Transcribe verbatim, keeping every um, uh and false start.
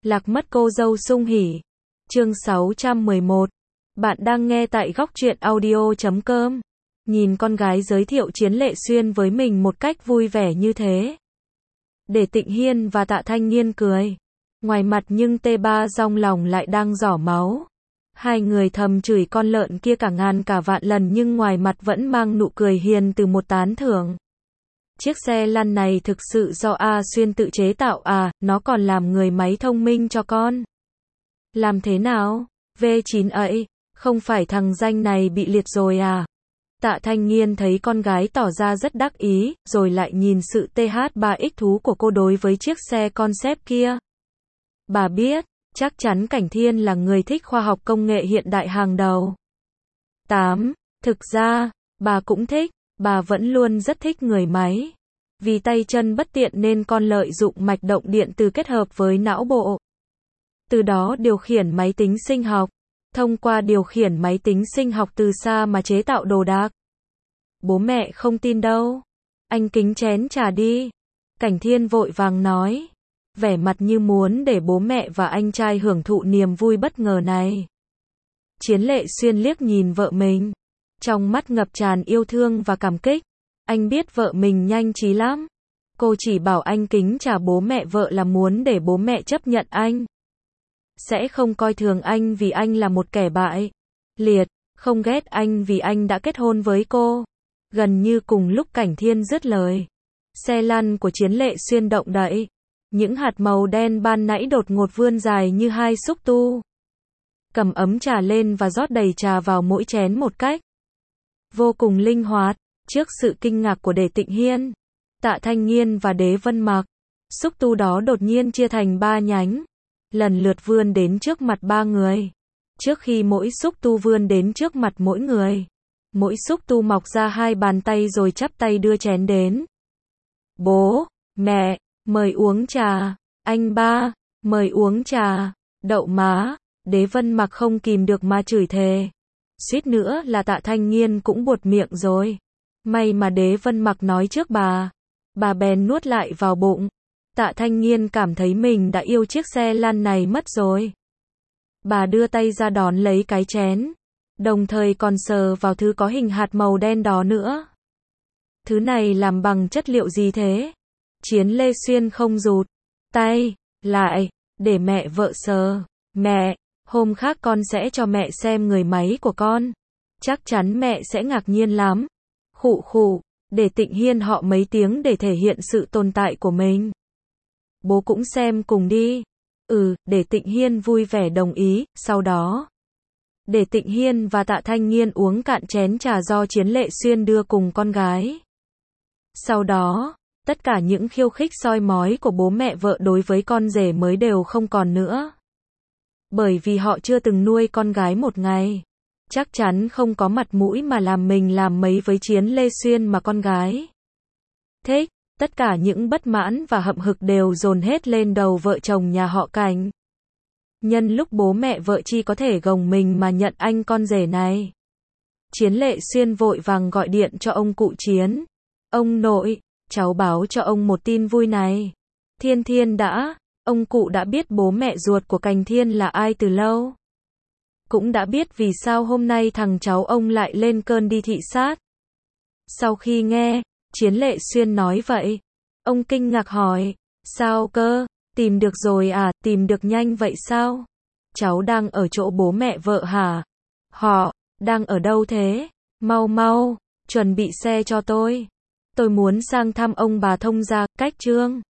Lạc mất cô dâu sung hỉ. Chương sáu trăm mười một. Bạn đang nghe tại góc truyện audio chấm com. Nhìn con gái giới thiệu Chiến Lệ Xuyên với mình một cách vui vẻ như thế. Để Tịnh Hiên và Tạ Thanh Nghiên cười. Ngoài mặt nhưng T ba trong lòng lại đang giỏ máu. Hai người thầm chửi con lợn kia cả ngàn cả vạn lần nhưng ngoài mặt vẫn mang nụ cười hiền từ một tán thưởng. Chiếc xe lăn này thực sự do A Xuyên tự chế tạo à, nó còn làm người máy thông minh cho con. Làm thế nào? V chín ấy, không phải thằng danh này bị liệt rồi à? Tạ Thanh Nghiên thấy con gái tỏ ra rất đắc ý, rồi lại nhìn sự T H ba X thú của cô đối với chiếc xe concept kia. Bà biết, chắc chắn Cảnh Thiên là người thích khoa học công nghệ hiện đại hàng đầu. tám. Thực ra, bà cũng thích, bà vẫn luôn rất thích người máy. Vì tay chân bất tiện nên con lợi dụng mạch động điện từ kết hợp với não bộ. Từ đó điều khiển máy tính sinh học. Thông qua điều khiển máy tính sinh học từ xa mà chế tạo đồ đạc. Bố mẹ không tin đâu. Anh kính chén trà đi. Cảnh Thiên vội vàng nói. Vẻ mặt như muốn để bố mẹ và anh trai hưởng thụ niềm vui bất ngờ này. Chiến Lệ Xuyên liếc nhìn vợ mình. Trong mắt ngập tràn yêu thương và cảm kích. Anh biết vợ mình nhanh trí lắm. Cô chỉ bảo anh kính trà bố mẹ vợ là muốn để bố mẹ chấp nhận anh. Sẽ không coi thường anh vì anh là một kẻ bại liệt, không ghét anh vì anh đã kết hôn với cô. Gần như cùng lúc Cảnh Thiên dứt lời. Xe lăn của Chiến Lệ Xuyên động đậy. Những hạt màu đen ban nãy đột ngột vươn dài như hai xúc tu. Cầm ấm trà lên và rót đầy trà vào mỗi chén một cách vô cùng linh hoạt. Trước sự kinh ngạc của Đề Tịnh Hiên, Tạ Thanh Nghiên và Đế Vân Mặc, xúc tu đó đột nhiên chia thành ba nhánh, lần lượt vươn đến trước mặt ba người. Trước khi mỗi xúc tu vươn đến trước mặt mỗi người, mỗi xúc tu mọc ra hai bàn tay rồi chắp tay đưa chén đến. Bố, mẹ, mời uống trà. Anh ba, mời uống trà. Đậu má, Đế Vân Mặc không kìm được mà chửi thề. Suýt nữa là Tạ Thanh Nghiên cũng buột miệng rồi. May mà Đế Vân Mặc nói trước bà. Bà bèn nuốt lại vào bụng. Tạ Thanh Nghiên cảm thấy mình đã yêu chiếc xe lăn này mất rồi. Bà đưa tay ra đón lấy cái chén. Đồng thời còn sờ vào thứ có hình hạt màu đen đó nữa. Thứ này làm bằng chất liệu gì thế? Chiến Lê Xuyên không rụt tay lại, để mẹ vợ sờ. Mẹ, hôm khác con sẽ cho mẹ xem người máy của con. Chắc chắn mẹ sẽ ngạc nhiên lắm. Khụ khụ, để Tịnh Hiên họ mấy tiếng để thể hiện sự tồn tại của mình. Bố cũng xem cùng đi. Ừ, để Tịnh Hiên vui vẻ đồng ý, sau đó. Để Tịnh Hiên và Tạ Thanh Nghiên uống cạn chén trà do Chiến Lệ Xuyên đưa cùng con gái. Sau đó, tất cả những khiêu khích soi mói của bố mẹ vợ đối với con rể mới đều không còn nữa. Bởi vì họ chưa từng nuôi con gái một ngày. Chắc chắn không có mặt mũi mà làm mình làm mấy với Chiến Lê Xuyên mà con gái thích. Tất cả những bất mãn và hậm hực đều dồn hết lên đầu vợ chồng nhà họ Cảnh. Nhân lúc bố mẹ vợ chi có thể gồng mình mà nhận anh con rể này. Chiến Lệ Xuyên vội vàng gọi điện cho ông cụ Chiến. Ông nội, cháu báo cho ông một tin vui này. Thiên Thiên đã, ông cụ đã biết bố mẹ ruột của Cảnh Thiên là ai từ lâu. Cũng đã biết vì sao hôm nay thằng cháu ông lại lên cơn đi thị sát. Sau khi nghe Chiến Lệ Xuyên nói vậy, ông kinh ngạc hỏi, sao cơ, tìm được rồi à, tìm được nhanh vậy sao? Cháu đang ở chỗ bố mẹ vợ hả? Họ, đang ở đâu thế? Mau mau, chuẩn bị xe cho tôi. Tôi muốn sang thăm ông bà thông gia, cách Trương.